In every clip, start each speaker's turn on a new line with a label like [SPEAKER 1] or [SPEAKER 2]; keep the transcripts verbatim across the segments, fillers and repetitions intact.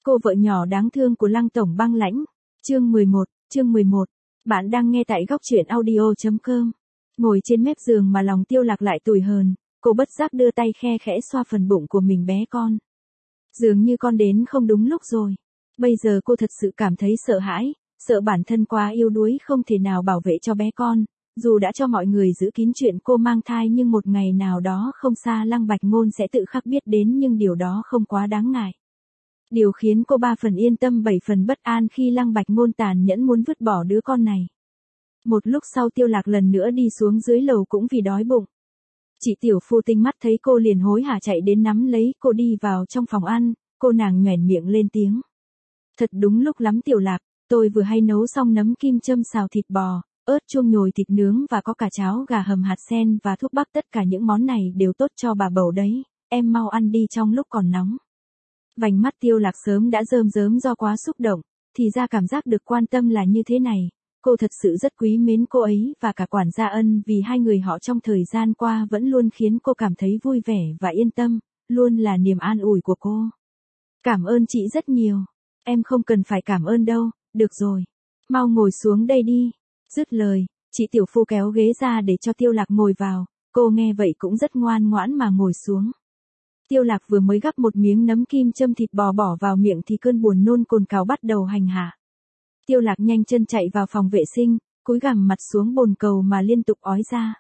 [SPEAKER 1] cô vợ nhỏ đáng thương của Lăng tổng băng lãnh. Chương mười một, chương mười một. Bạn đang nghe tại góc truyện audio chấm com. Ngồi trên mép giường mà lòng Tiêu Lạc lại tủi hờn, cô bất giác đưa tay khe khẽ xoa phần bụng của mình bé con. Dường như con đến không đúng lúc rồi. Bây giờ cô thật sự cảm thấy sợ hãi, sợ bản thân quá yếu đuối không thể nào bảo vệ cho bé con. Dù đã cho mọi người giữ kín chuyện cô mang thai nhưng một ngày nào đó không xa Lăng Bạch Ngôn sẽ tự khắc biết đến, nhưng điều đó không quá đáng ngại. Điều khiến cô ba phần yên tâm bảy phần bất an khi Lăng Bạch Ngôn tàn nhẫn muốn vứt bỏ đứa con này. Một lúc sau Tiêu Lạc lần nữa đi xuống dưới lầu cũng vì đói bụng. Chị tiểu phu tinh mắt thấy cô liền hối hả chạy đến nắm lấy cô đi vào trong phòng ăn, cô nàng nhoẻn miệng lên tiếng. Thật đúng lúc lắm Tiểu Lạc, tôi vừa hay nấu xong nấm kim châm xào thịt bò, ớt chuông nhồi thịt nướng và có cả cháo gà hầm hạt sen và thuốc bắc, tất cả những món này đều tốt cho bà bầu đấy, em mau ăn đi trong lúc còn nóng. Vành mắt Tiêu Lạc sớm đã rơm rớm do quá xúc động, thì ra cảm giác được quan tâm là như thế này. Cô thật sự rất quý mến cô ấy và cả quản gia Ân, vì hai người họ trong thời gian qua vẫn luôn khiến cô cảm thấy vui vẻ và yên tâm, luôn là niềm an ủi của cô. Cảm ơn chị rất nhiều. Em không cần phải cảm ơn đâu, được rồi. Mau ngồi xuống đây đi. Dứt lời, chị tiểu phu kéo ghế ra để cho Tiêu Lạc ngồi vào, cô nghe vậy cũng rất ngoan ngoãn mà ngồi xuống. Tiêu Lạc vừa mới gắp một miếng nấm kim châm thịt bò bỏ vào miệng thì cơn buồn nôn cồn cào bắt đầu hành hạ. Tiêu Lạc nhanh chân chạy vào phòng vệ sinh, cúi gằm mặt xuống bồn cầu mà liên tục ói ra.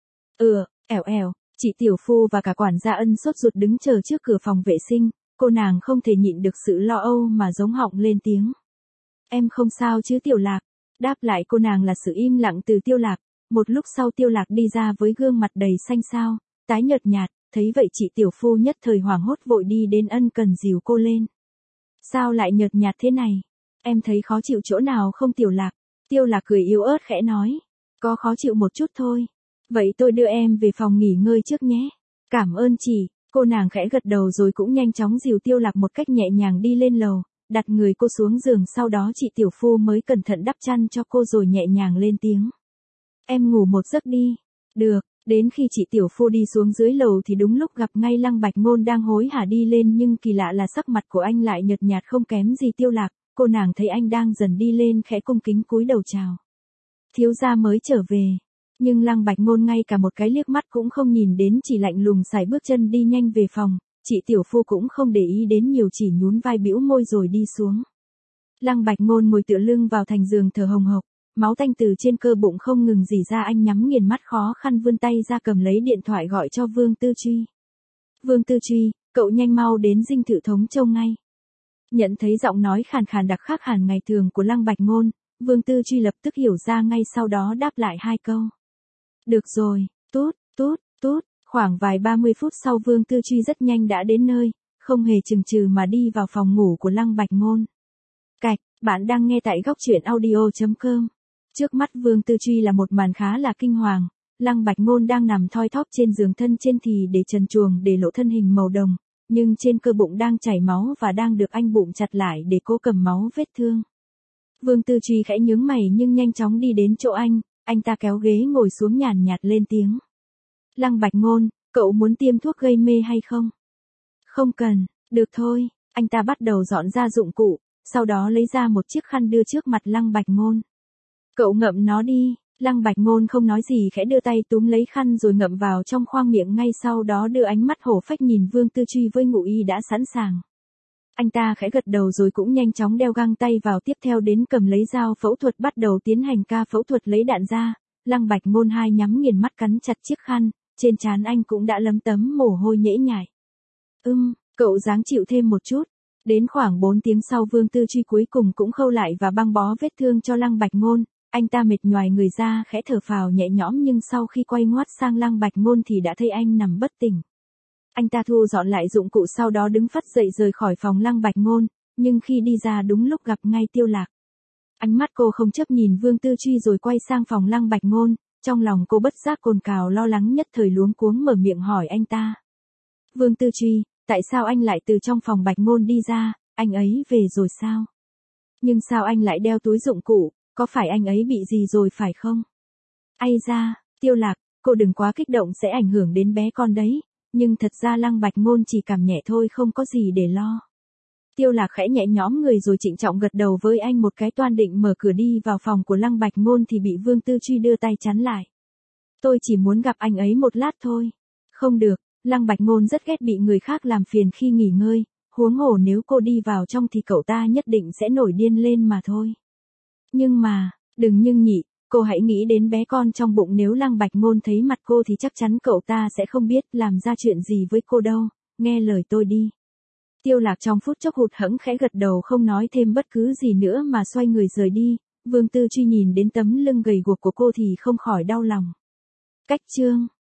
[SPEAKER 1] Ừ, ẻo ẻo, chị tiểu phu và cả quản gia Ân sốt ruột đứng chờ trước cửa phòng vệ sinh, cô nàng không thể nhịn được sự lo âu mà giống họng lên tiếng. Em không sao chứ Tiểu Lạc? Đáp lại cô nàng là sự im lặng từ Tiêu Lạc. Một lúc sau Tiêu Lạc đi ra với gương mặt đầy xanh xao, tái nhợt nhạt, thấy vậy chị tiểu phu nhất thời hoảng hốt vội đi đến ân cần dìu cô lên. Sao lại nhợt nhạt thế này? Em thấy khó chịu chỗ nào không Tiểu Lạc? Tiêu Lạc cười yếu ớt khẽ nói. Có khó chịu một chút thôi. Vậy tôi đưa em về phòng nghỉ ngơi trước nhé. Cảm ơn chị. Cô nàng khẽ gật đầu rồi cũng nhanh chóng dìu Tiêu Lạc một cách nhẹ nhàng đi lên lầu, đặt người cô xuống giường, sau đó chị tiểu phu mới cẩn thận đắp chăn cho cô rồi nhẹ nhàng lên tiếng. Em ngủ một giấc đi. Được. Đến khi chị tiểu phu đi xuống dưới lầu thì đúng lúc gặp ngay Lăng Bạch Ngôn đang hối hả đi lên, nhưng kỳ lạ là sắc mặt của anh lại nhợt nhạt không kém gì Tiêu Lạc. Cô nàng thấy anh đang dần đi lên khẽ cung kính cúi đầu chào. Thiếu gia mới trở về. Nhưng Lăng Bạch Ngôn ngay cả một cái liếc mắt cũng không nhìn đến, chỉ lạnh lùng sải bước chân đi nhanh về phòng. Chị tiểu phu cũng không để ý đến nhiều, chỉ nhún vai bĩu môi rồi đi xuống. Lăng Bạch Ngôn ngồi tựa lưng vào thành giường thở hồng hộc, máu tanh từ trên cơ bụng không ngừng rỉ ra, anh nhắm nghiền mắt khó khăn vươn tay ra cầm lấy điện thoại gọi cho Vương Tư Truy. Vương Tư Truy, cậu nhanh mau đến dinh thự thống châu ngay. Nhận thấy giọng nói khàn khàn đặc khác hẳn ngày thường của Lăng Bạch Ngôn, Vương Tư Truy lập tức hiểu ra ngay, sau đó đáp lại hai câu. Được rồi, tút, tút, tút. Khoảng vài ba mươi phút sau Vương Tư Truy rất nhanh đã đến nơi, không hề chừng chừ mà đi vào phòng ngủ của Lăng Bạch Ngôn. Cạch, bạn đang nghe tại góc truyện audio chấm com. Trước mắt Vương Tư Truy là một màn khá là kinh hoàng. Lăng Bạch Ngôn đang nằm thoi thóp trên giường, thân trên thì để trần truồng để lộ thân hình màu đồng, nhưng trên cơ bụng đang chảy máu và đang được anh bụng chặt lại để cố cầm máu vết thương. Vương Tư Truy khẽ nhướng mày nhưng nhanh chóng đi đến chỗ anh, anh ta kéo ghế ngồi xuống nhàn nhạt lên tiếng. Lăng Bạch Ngôn, cậu muốn tiêm thuốc gây mê hay không? Không cần, được thôi. Anh ta bắt đầu dọn ra dụng cụ, sau đó lấy ra một chiếc khăn đưa trước mặt Lăng Bạch Ngôn. Cậu ngậm nó đi. Lăng Bạch Ngôn không nói gì khẽ đưa tay túm lấy khăn rồi ngậm vào trong khoang miệng, ngay sau đó đưa ánh mắt hổ phách nhìn Vương Tư Truy với ngụ ý đã sẵn sàng. Anh ta khẽ gật đầu rồi cũng nhanh chóng đeo găng tay vào, tiếp theo đến cầm lấy dao phẫu thuật bắt đầu tiến hành ca phẫu thuật lấy đạn ra. Lăng Bạch Ngôn hai nhắm nghiền mắt cắn chặt chiếc khăn, trên trán anh cũng đã lấm tấm mồ hôi nhễ nhại. Ưm, cậu ráng chịu thêm một chút. Đến khoảng bốn tiếng sau Vương Tư Truy cuối cùng cũng khâu lại và băng bó vết thương cho Lăng Bạch Ngôn. Anh ta mệt nhoài người ra khẽ thở phào nhẹ nhõm, nhưng sau khi quay ngoắt sang Lăng Bạch Ngôn thì đã thấy anh nằm bất tỉnh. Anh ta thu dọn lại dụng cụ sau đó đứng phắt dậy rời khỏi phòng Lăng Bạch Ngôn, nhưng khi đi ra đúng lúc gặp ngay Tiêu Lạc. Ánh mắt cô không chấp nhìn Vương Tư Truy rồi quay sang phòng Lăng Bạch Ngôn, trong lòng cô bất giác cồn cào lo lắng, nhất thời luống cuống mở miệng hỏi anh ta. Vương Tư Truy, tại sao anh lại từ trong phòng Bạch Ngôn đi ra, anh ấy về rồi sao? Nhưng sao anh lại đeo túi dụng cụ, có phải anh ấy bị gì rồi phải không? Ai ra, Tiêu Lạc, cô đừng quá kích động sẽ ảnh hưởng đến bé con đấy, nhưng thật ra Lăng Bạch Ngôn chỉ cảm nhẹ thôi, không có gì để lo. Tiêu Lạc khẽ nhẹ nhõm người rồi trịnh trọng gật đầu với anh một cái, toan định mở cửa đi vào phòng của Lăng Bạch Ngôn thì bị Vương Tư Truy đưa tay chắn lại. Tôi chỉ muốn gặp anh ấy một lát thôi. Không được, Lăng Bạch Ngôn rất ghét bị người khác làm phiền khi nghỉ ngơi, huống hồ nếu cô đi vào trong thì cậu ta nhất định sẽ nổi điên lên mà thôi. Nhưng mà, đừng nhưng nhị, cô hãy nghĩ đến bé con trong bụng, nếu Lăng Bạch Ngôn thấy mặt cô thì chắc chắn cậu ta sẽ không biết làm ra chuyện gì với cô đâu, nghe lời tôi đi. Tiêu Lạc trong phút chốc hụt hẫng khẽ gật đầu không nói thêm bất cứ gì nữa mà xoay người rời đi. Vương Tư Truy nhìn đến tấm lưng gầy guộc của cô thì không khỏi đau lòng. Cách chương